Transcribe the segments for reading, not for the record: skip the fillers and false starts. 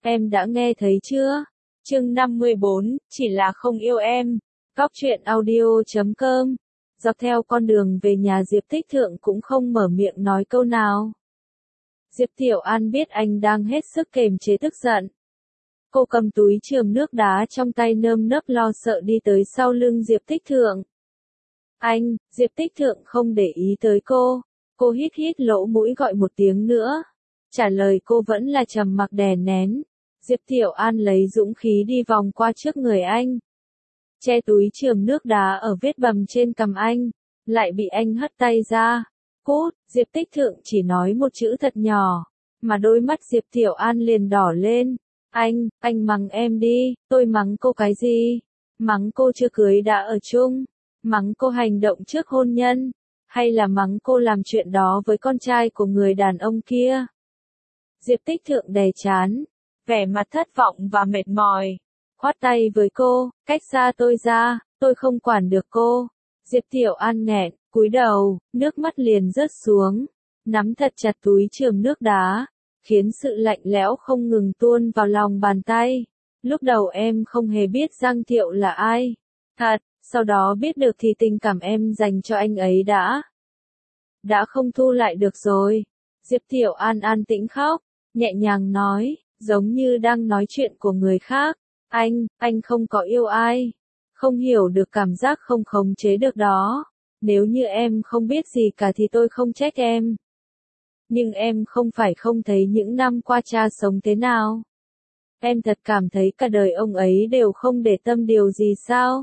Em đã nghe thấy chưa? Chương 54, chỉ là không yêu em. Góc truyện audio.com. Dọc theo con đường về nhà Diệp Tích Thượng cũng không mở miệng nói câu nào. Diệp Tiểu An biết anh đang hết sức kềm chế tức giận. Cô cầm túi chườm nước đá trong tay nơm nớp lo sợ đi tới sau lưng Diệp Tích Thượng. Anh, Diệp Tích Thượng không để ý tới cô. Cô hít hít lỗ mũi gọi một tiếng nữa. Trả lời cô vẫn là trầm mặc đè nén. Diệp Tiểu An lấy dũng khí đi vòng qua trước người anh. Che túi chườm nước đá ở vết bầm trên cằm anh. Lại bị anh hất tay ra. Cút, Diệp Tích Thượng chỉ nói một chữ thật nhỏ. Mà đôi mắt Diệp Tiểu An liền đỏ lên. Anh mắng em đi, tôi mắng cô cái gì? Mắng cô chưa cưới đã ở chung? Mắng cô hành động trước hôn nhân? Hay là mắng cô làm chuyện đó với con trai của người đàn ông kia? Diệp Tích Thượng đè chán, vẻ mặt thất vọng và mệt mỏi. Khoát tay với cô, cách xa tôi ra, tôi không quản được cô. Diệp Tiểu An nghẹn, cúi đầu, nước mắt liền rớt xuống. Nắm thật chặt túi chườm nước đá, khiến sự lạnh lẽo không ngừng tuôn vào lòng bàn tay. Lúc đầu em không hề biết Giang Thiệu là ai. Thật, sau đó biết được thì tình cảm em dành cho anh ấy đã không thu lại được rồi. Diệp Tiểu An an tĩnh khóc, nhẹ nhàng nói, giống như đang nói chuyện của người khác. Anh không có yêu ai. Không hiểu được cảm giác không khống chế được đó. Nếu như em không biết gì cả thì tôi không trách em. Nhưng em không phải không thấy những năm qua cha sống thế nào. Em thật cảm thấy cả đời ông ấy đều không để tâm điều gì sao?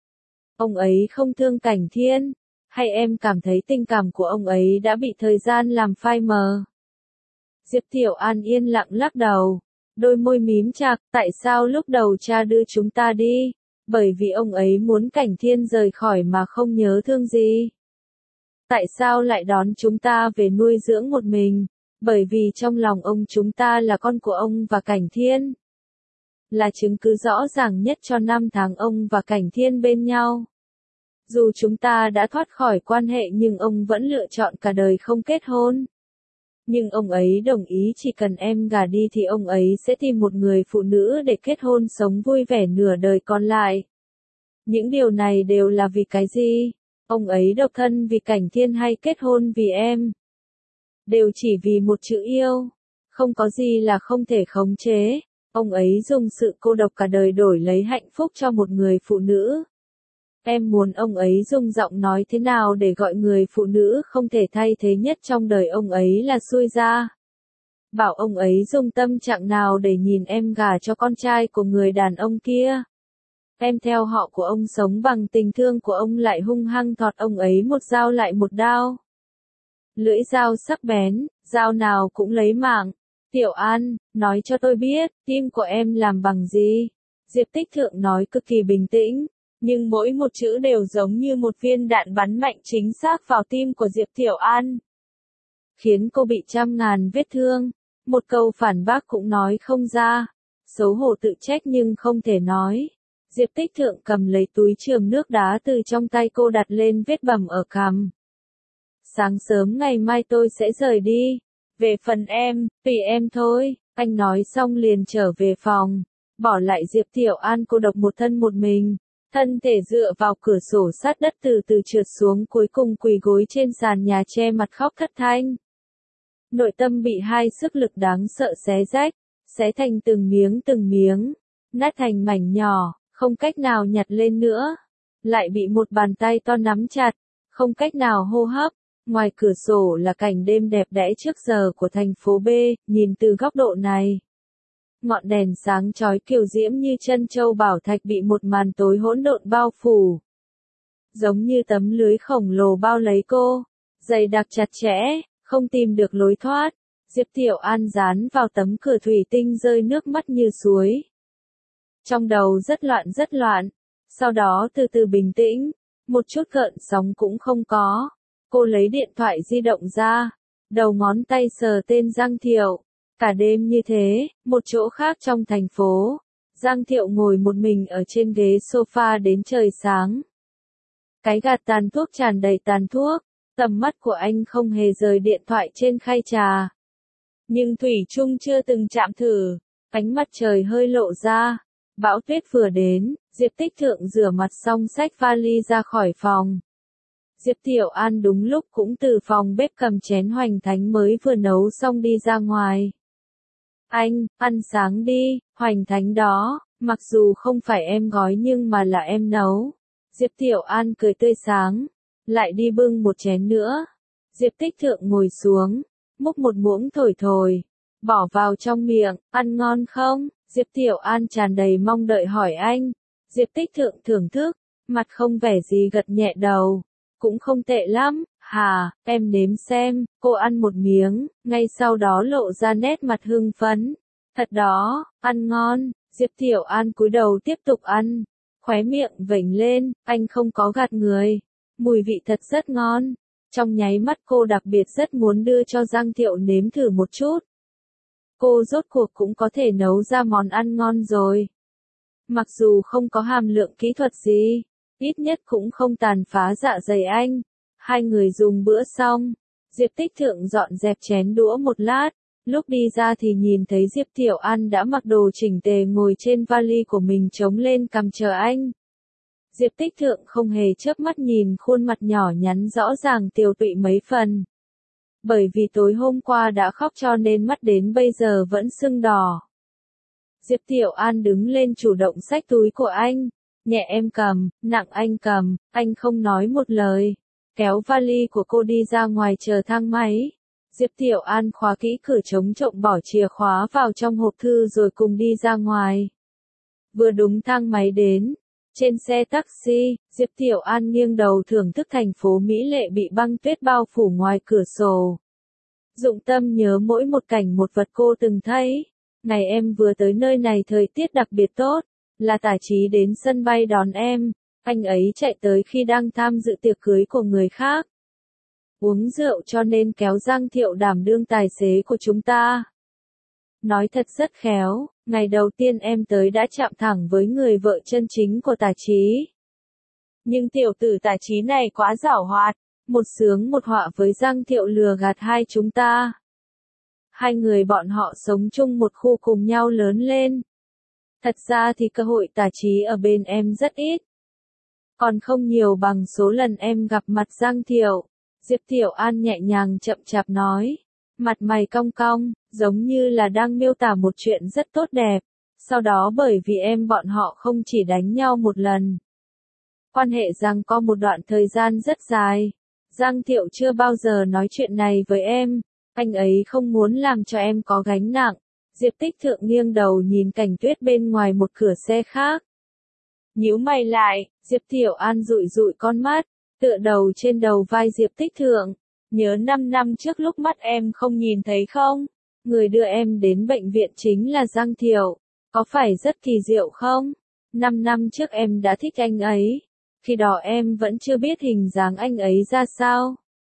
Ông ấy không thương Cảnh Thiên, hay em cảm thấy tình cảm của ông ấy đã bị thời gian làm phai mờ? Diệp Tiểu An yên lặng lắc đầu, đôi môi mím chặt, tại sao lúc đầu cha đưa chúng ta đi? Bởi vì ông ấy muốn Cảnh Thiên rời khỏi mà không nhớ thương gì. Tại sao lại đón chúng ta về nuôi dưỡng một mình? Bởi vì trong lòng ông chúng ta là con của ông và Cảnh Thiên. Là chứng cứ rõ ràng nhất cho 5 tháng ông và Cảnh Thiên bên nhau. Dù chúng ta đã thoát khỏi quan hệ nhưng ông vẫn lựa chọn cả đời không kết hôn. Nhưng ông ấy đồng ý chỉ cần em gả đi thì ông ấy sẽ tìm một người phụ nữ để kết hôn sống vui vẻ nửa đời còn lại. Những điều này đều là vì cái gì? Ông ấy độc thân vì Cảnh Thiên hay kết hôn vì em? Đều chỉ vì một chữ yêu. Không có gì là không thể khống chế. Ông ấy dùng sự cô độc cả đời đổi lấy hạnh phúc cho một người phụ nữ. Em muốn ông ấy dùng giọng nói thế nào để gọi người phụ nữ không thể thay thế nhất trong đời ông ấy là xui ra. Bảo ông ấy dùng tâm trạng nào để nhìn em gả cho con trai của người đàn ông kia. Em theo họ của ông sống bằng tình thương của ông lại hung hăng thọt ông ấy một dao lại một đao. Lưỡi dao sắc bén, dao nào cũng lấy mạng. Tiểu An, nói cho tôi biết, tim của em làm bằng gì? Diệp Tích Thượng nói cực kỳ bình tĩnh, nhưng mỗi một chữ đều giống như một viên đạn bắn mạnh chính xác vào tim của Diệp Tiểu An. Khiến cô bị trăm ngàn vết thương, một câu phản bác cũng nói không ra, xấu hổ tự trách nhưng không thể nói. Diệp Tích Thượng cầm lấy túi chườm nước đá từ trong tay cô đặt lên vết bầm ở cằm. Sáng sớm ngày mai tôi sẽ rời đi. Về phần em, tùy em thôi. Anh nói xong liền trở về phòng, bỏ lại Diệp Tiểu An cô độc một thân một mình. Thân thể dựa vào cửa sổ sát đất từ từ trượt xuống cuối cùng quỳ gối trên sàn nhà che mặt khóc thất thanh. Nội tâm bị hai sức lực đáng sợ xé rách, xé thành từng miếng, nát thành mảnh nhỏ, không cách nào nhặt lên nữa. Lại bị một bàn tay to nắm chặt, không cách nào hô hấp. Ngoài cửa sổ là cảnh đêm đẹp đẽ trước giờ của thành phố B, nhìn từ góc độ này. Ngọn đèn sáng chói kiều diễm như chân châu bảo thạch bị một màn tối hỗn độn bao phủ. Giống như tấm lưới khổng lồ bao lấy cô, dày đặc chặt chẽ, không tìm được lối thoát. Diệp Tiểu An dán vào tấm cửa thủy tinh rơi nước mắt như suối. Trong đầu rất loạn, sau đó từ từ bình tĩnh, một chút gợn sóng cũng không có. Cô lấy điện thoại di động ra, đầu ngón tay sờ tên Giang Thiệu. Cả đêm như thế, một chỗ khác trong thành phố, Giang Thiệu ngồi một mình ở trên ghế sofa đến trời sáng. Cái gạt tàn thuốc tràn đầy tàn thuốc, tầm mắt của anh không hề rời điện thoại trên khay trà. Nhưng thủy chung chưa từng chạm thử. Ánh mặt trời hơi lộ ra. Bão tuyết vừa đến, Diệp Tích Thượng rửa mặt xong xách vali ra khỏi phòng. Diệp Tiểu An đúng lúc cũng từ phòng bếp cầm chén hoành thánh mới vừa nấu xong đi ra ngoài. Anh, ăn sáng đi, hoành thánh đó, mặc dù không phải em gói nhưng mà là em nấu. Diệp Tiểu An cười tươi sáng, lại đi bưng một chén nữa. Diệp Tích Thượng ngồi xuống, múc một muỗng thổi thổi, bỏ vào trong miệng, ăn ngon không? Diệp Tiểu An tràn đầy mong đợi hỏi anh. Diệp Tích Thượng thưởng thức, mặt không vẻ gì gật nhẹ đầu. Cũng không tệ lắm, hà, em nếm xem. Cô ăn một miếng, ngay sau đó lộ ra nét mặt hưng phấn. Thật đó, ăn ngon. Diệp Tiểu An cúi đầu tiếp tục ăn, khóe miệng vểnh lên, anh không có gạt người. Mùi vị thật rất ngon. Trong nháy mắt cô đặc biệt rất muốn đưa cho Giang Thiệu nếm thử một chút. Cô rốt cuộc cũng có thể nấu ra món ăn ngon rồi. Mặc dù không có hàm lượng kỹ thuật gì, ít nhất cũng không tàn phá dạ dày anh. Hai người dùng bữa xong, Diệp Tích Thượng dọn dẹp chén đũa một lát, lúc đi ra thì nhìn thấy Diệp Tiểu An đã mặc đồ chỉnh tề ngồi trên vali của mình chống lên cằm chờ anh. Diệp Tích Thượng không hề chớp mắt nhìn khuôn mặt nhỏ nhắn rõ ràng tiều tụy mấy phần. Bởi vì tối hôm qua đã khóc cho nên mắt đến bây giờ vẫn sưng đỏ. Diệp Tiểu An đứng lên chủ động xách túi của anh. Nhẹ em cầm, nặng anh cầm, anh không nói một lời. Kéo vali của cô đi ra ngoài chờ thang máy. Diệp Tiểu An khóa kỹ cửa chống trộm bỏ chìa khóa vào trong hộp thư rồi cùng đi ra ngoài. Vừa đúng thang máy đến. Trên xe taxi, Diệp Tiểu An nghiêng đầu thưởng thức thành phố mỹ lệ bị băng tuyết bao phủ ngoài cửa sổ. Dụng tâm nhớ mỗi một cảnh một vật cô từng thấy. Ngày em vừa tới nơi này thời tiết đặc biệt tốt, là Tả Chí đến sân bay đón em, anh ấy chạy tới khi đang tham dự tiệc cưới của người khác. Uống rượu cho nên kéo Giang Thiệu đảm đương tài xế của chúng ta. Nói thật rất khéo, ngày đầu tiên em tới đã chạm thẳng với người vợ chân chính của Tả Chí. Nhưng tiểu tử Tả Chí này quá giảo hoạt, một sướng một họa với Giang Thiệu lừa gạt hai chúng ta. Hai người bọn họ sống chung một khu cùng nhau lớn lên. Thật ra thì cơ hội Tả Chí ở bên em rất ít. Còn không nhiều bằng số lần em gặp mặt Giang Thiệu. Diệp Tiểu An nhẹ nhàng chậm chạp nói. Mặt mày cong cong, giống như là đang miêu tả một chuyện rất tốt đẹp. Sau đó bởi vì em bọn họ không chỉ đánh nhau một lần. Quan hệ rằng có một đoạn thời gian rất dài. Giang Thiệu chưa bao giờ nói chuyện này với em. Anh ấy không muốn làm cho em có gánh nặng. Diệp Tích Thượng nghiêng đầu nhìn cảnh tuyết bên ngoài một cửa xe khác. Nhíu mày lại, Diệp Tiểu An dụi dụi con mắt, tựa đầu trên đầu vai Diệp Tích Thượng. Nhớ 5 năm trước lúc mắt em không nhìn thấy không? Người đưa em đến bệnh viện chính là Giang Thiệu. Có phải rất kỳ diệu không? 5 năm trước em đã thích anh ấy. Khi đó em vẫn chưa biết hình dáng anh ấy ra sao.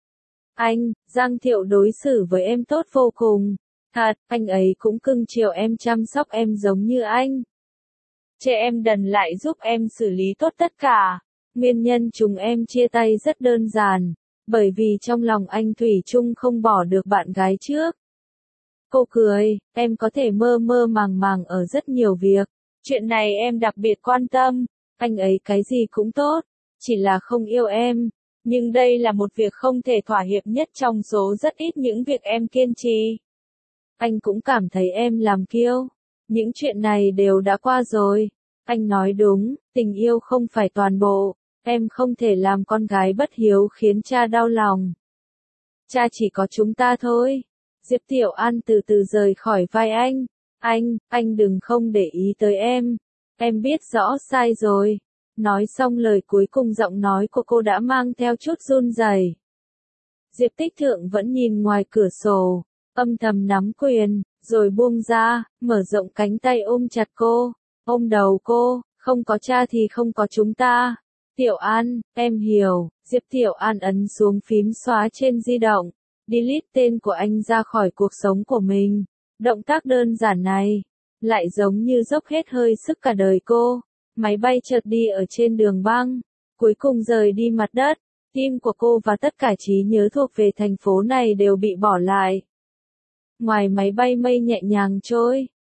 Giang Thiệu đối xử với em tốt vô cùng. Thật, anh ấy cũng cưng chiều em chăm sóc em giống như anh. Chê em đần lại giúp em xử lý tốt tất cả. Nguyên nhân chúng em chia tay rất đơn giản. Bởi vì trong lòng anh thủy chung không bỏ được bạn gái trước. Cô cười, em có thể mơ mơ màng màng ở rất nhiều việc. Chuyện này em đặc biệt quan tâm. Anh ấy cái gì cũng tốt. Chỉ là không yêu em. Nhưng đây là một việc không thể thỏa hiệp nhất trong số rất ít những việc em kiên trì. Anh cũng cảm thấy em làm kiêu. Những chuyện này đều đã qua rồi. Anh nói đúng, tình yêu không phải toàn bộ. Em không thể làm con gái bất hiếu khiến cha đau lòng. Cha chỉ có chúng ta thôi. Diệp Tiểu An từ từ rời khỏi vai anh. Anh đừng không để ý tới em. Em biết rõ sai rồi. Nói xong lời cuối cùng giọng nói của cô đã mang theo chút run rẩy. Diệp Tích Thượng vẫn nhìn ngoài cửa sổ, âm thầm nắm quyền, rồi buông ra, mở rộng cánh tay ôm chặt cô, ôm đầu cô, không có cha thì không có chúng ta. Tiểu An, em hiểu. Diệp Tiểu An ấn xuống phím xóa trên di động, delete tên của anh ra khỏi cuộc sống của mình. Động tác đơn giản này, lại giống như dốc hết hơi sức cả đời cô. Máy bay chợt đi ở trên đường băng, cuối cùng rời đi mặt đất. Tim của cô và tất cả trí nhớ thuộc về thành phố này đều bị bỏ lại. Ngoài máy bay mây nhẹ nhàng trôi,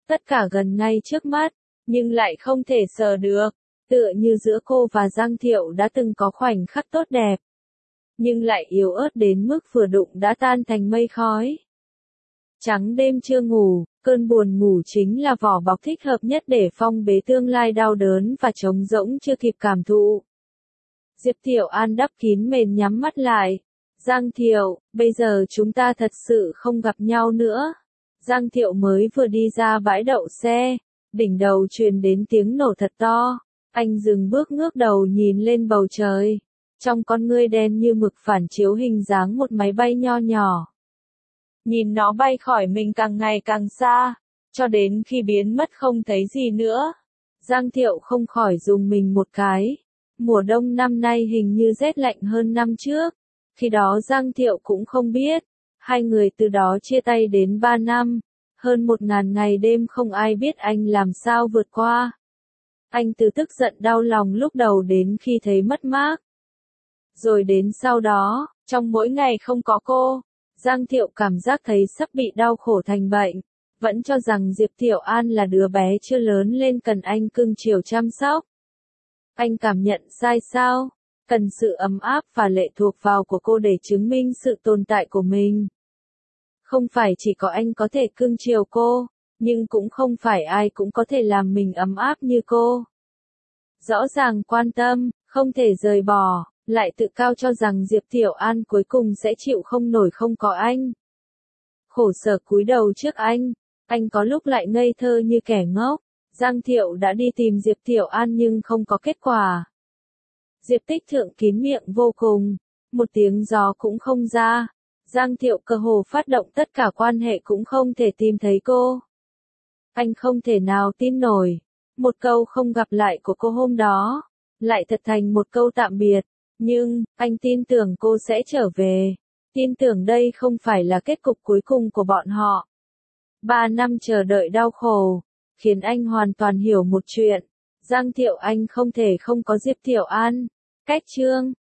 Tất cả gần ngay trước mắt, nhưng lại không thể sờ được. Tựa như giữa cô và Giang Thiệu đã từng có khoảnh khắc tốt đẹp, nhưng lại yếu ớt đến mức vừa đụng đã tan thành mây khói. Trắng đêm chưa ngủ, cơn buồn ngủ chính là vỏ bọc thích hợp nhất để phong bế tương lai đau đớn và trống rỗng chưa kịp cảm thụ. Diệp Thiệu An đắp kín mền nhắm mắt lại. Giang Thiệu, bây giờ chúng ta thật sự không gặp nhau nữa. Giang Thiệu mới vừa đi ra bãi đậu xe, đỉnh đầu truyền đến tiếng nổ thật to. Anh dừng bước ngước đầu nhìn lên bầu trời. Trong con ngươi đen như mực phản chiếu hình dáng một máy bay nho nhỏ. Nhìn nó bay khỏi mình càng ngày càng xa, cho đến khi biến mất không thấy gì nữa. Giang Thiệu không khỏi rùng mình một cái. Mùa đông năm nay hình như rét lạnh hơn năm trước. Khi đó Giang Thiệu cũng không biết. Hai người từ đó chia tay đến 3 năm. Hơn 1000 ngày đêm không ai biết anh làm sao vượt qua. Anh từ tức giận đau lòng lúc đầu đến khi thấy mất mát. Rồi đến sau đó, trong mỗi ngày không có cô, Giang Thiệu cảm giác thấy sắp bị đau khổ thành bệnh. Vẫn cho rằng Diệp Thiệu An là đứa bé chưa lớn lên cần anh cưng chiều chăm sóc. Anh cảm nhận sai sao? Cần sự ấm áp và lệ thuộc vào của cô để chứng minh sự tồn tại của mình. Không phải chỉ có anh có thể cưng chiều cô, nhưng cũng không phải ai cũng có thể làm mình ấm áp như cô. Rõ ràng quan tâm, không thể rời bỏ, lại tự cao cho rằng Diệp Thiệu An cuối cùng sẽ chịu không nổi không có anh. Khổ sở cúi đầu trước anh có lúc lại ngây thơ như kẻ ngốc. Giang Thiệu đã đi tìm Diệp Thiệu An nhưng không có kết quả. Diệp Tích Thượng kín miệng vô cùng, một tiếng gió cũng không ra. Giang Thiệu cơ hồ phát động tất cả quan hệ cũng không thể tìm thấy cô. Anh không thể nào tin nổi. Một câu không gặp lại của cô hôm đó, lại thật thành một câu tạm biệt. Nhưng, anh tin tưởng cô sẽ trở về. Tin tưởng đây không phải là kết cục cuối cùng của bọn họ. 3 năm chờ đợi đau khổ, khiến anh hoàn toàn hiểu một chuyện. Giang Thiệu Anh không thể không có Diệp Thiệu An. Cách chương